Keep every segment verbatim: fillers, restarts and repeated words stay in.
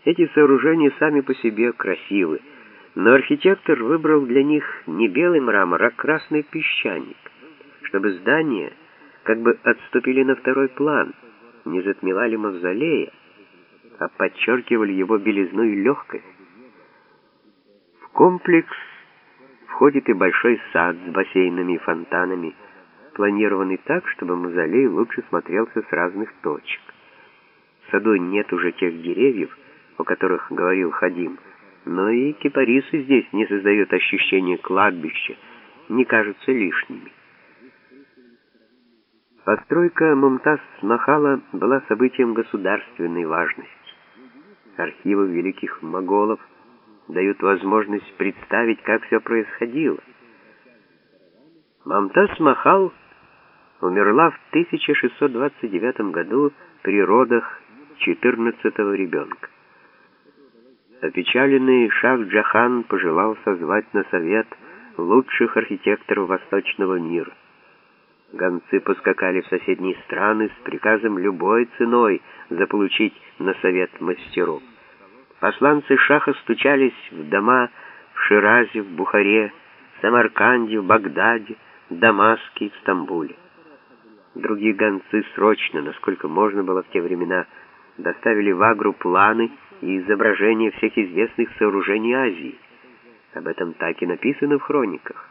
Эти сооружения сами по себе красивы, но архитектор выбрал для них не белый мрамор, а красный песчаник, чтобы здания как бы отступили на второй план, не затмевали мавзолея, а подчеркивали его белизну и легкость. В комплекс входит и большой сад с бассейнами и фонтанами, планированный так, чтобы мавзолей лучше смотрелся с разных точек. В саду нет уже тех деревьев, о которых говорил Хадим, но и кипарисы здесь не создают ощущения кладбища, не кажутся лишними. Постройка Мумтаз-Махала была событием государственной важности. Архивы великих моголов дают возможность представить, как все происходило. Мумтаз-Махал умерла в тысяча шестьсот двадцать девятом году при родах четырнадцатого ребенка. Опечаленный Шах-Джахан пожелал созвать на совет лучших архитекторов восточного мира. Гонцы поскакали в соседние страны с приказом любой ценой заполучить на совет мастеров. Посланцы Шаха стучались в дома в Ширазе, в Бухаре, в Самарканде, в Багдаде, в Дамаске и в Стамбуле. Другие гонцы срочно, насколько можно было в те времена, доставили в Агру планы и изображения всех известных сооружений Азии. Об этом так и написано в хрониках.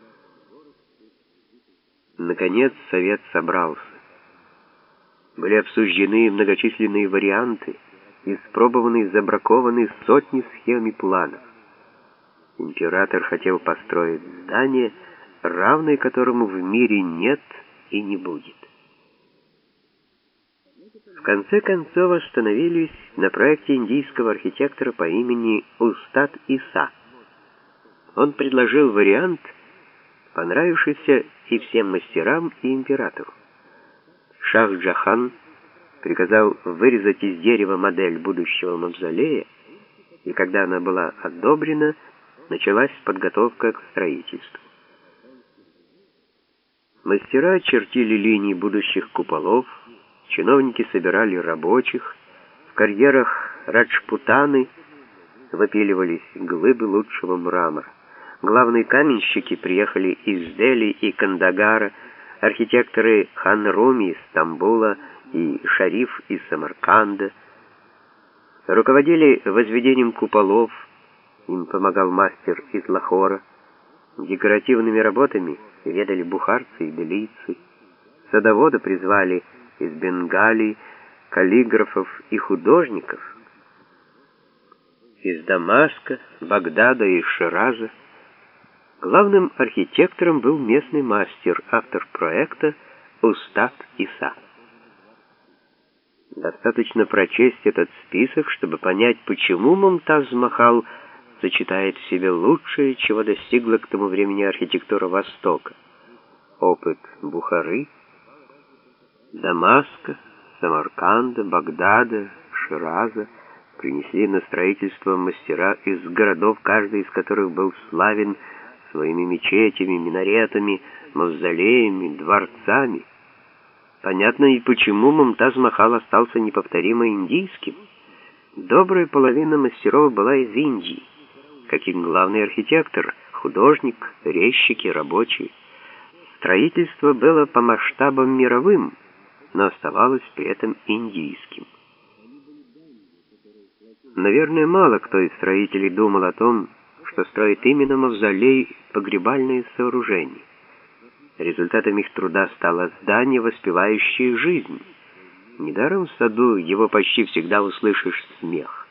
Наконец совет собрался. Были обсуждены многочисленные варианты, испробованы и забракованы сотни схем и планов. Император хотел построить здание, равное которому в мире нет и не будет. В конце концов остановились на проекте индийского архитектора по имени Устад Иса. Он предложил вариант, понравившийся и всем мастерам, и императору. Шах-Джахан приказал вырезать из дерева модель будущего мавзолея, и когда она была одобрена, началась подготовка к строительству. Мастера чертили линии будущих куполов, чиновники собирали рабочих, в карьерах Раджпутаны выпиливались глыбы лучшего мрамора. Главные каменщики приехали из Дели и Кандагара, архитекторы Хан Руми из Стамбула и Шариф из Самарканда. Руководили возведением куполов, им помогал мастер из Лахора. Декоративными работами ведали бухарцы и белийцы. Садовода призвали из Бенгалии, каллиграфов и художников из Дамаска, Багдада и Шираза. Главным архитектором был местный мастер, автор проекта Устад Иса. Достаточно прочесть этот список, чтобы понять, почему Мумтаз-Махал сочетает в себе лучшее, чего достигла к тому времени архитектура Востока. Опыт Бухары, Дамаска, Самарканда, Багдада, Шираза принесли на строительство мастера из городов, каждый из которых был славен своими мечетями, минаретами, мавзолеями, дворцами. Понятно и почему Мумтаз-Махал остался неповторимо индийским. Добрая половина мастеров была из Индии, как и главный архитектор, художник, резчики, рабочие. Строительство было по масштабам мировым, но оставалось при этом индийским. Наверное, мало кто из строителей думал о том, что строит именно мавзолей, погребальные сооружения. Результатом их труда стало здание, воспевающее жизнь. Недаром в саду его почти всегда услышишь смех.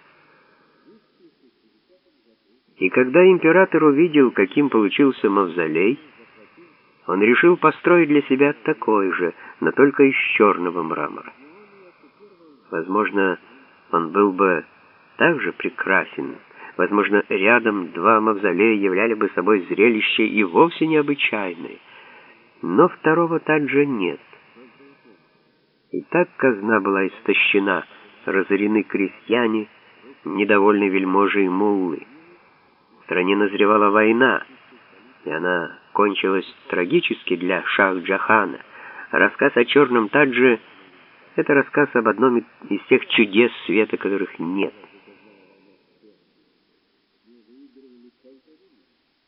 И когда император увидел, каким получился мавзолей, он решил построить для себя такой же, но только из черного мрамора. Возможно, он был бы также прекрасен. Возможно, рядом два мавзолея являли бы собой зрелище и вовсе необычайное. Но второго также нет. И так казна была истощена, разорены крестьяне, недовольны вельможи и муллы. В стране назревала война, и она кончилась трагически для Шах-Джахана. Рассказ о черном тадже — это рассказ об одном из тех чудес света, которых нет. выигрывали только римляне.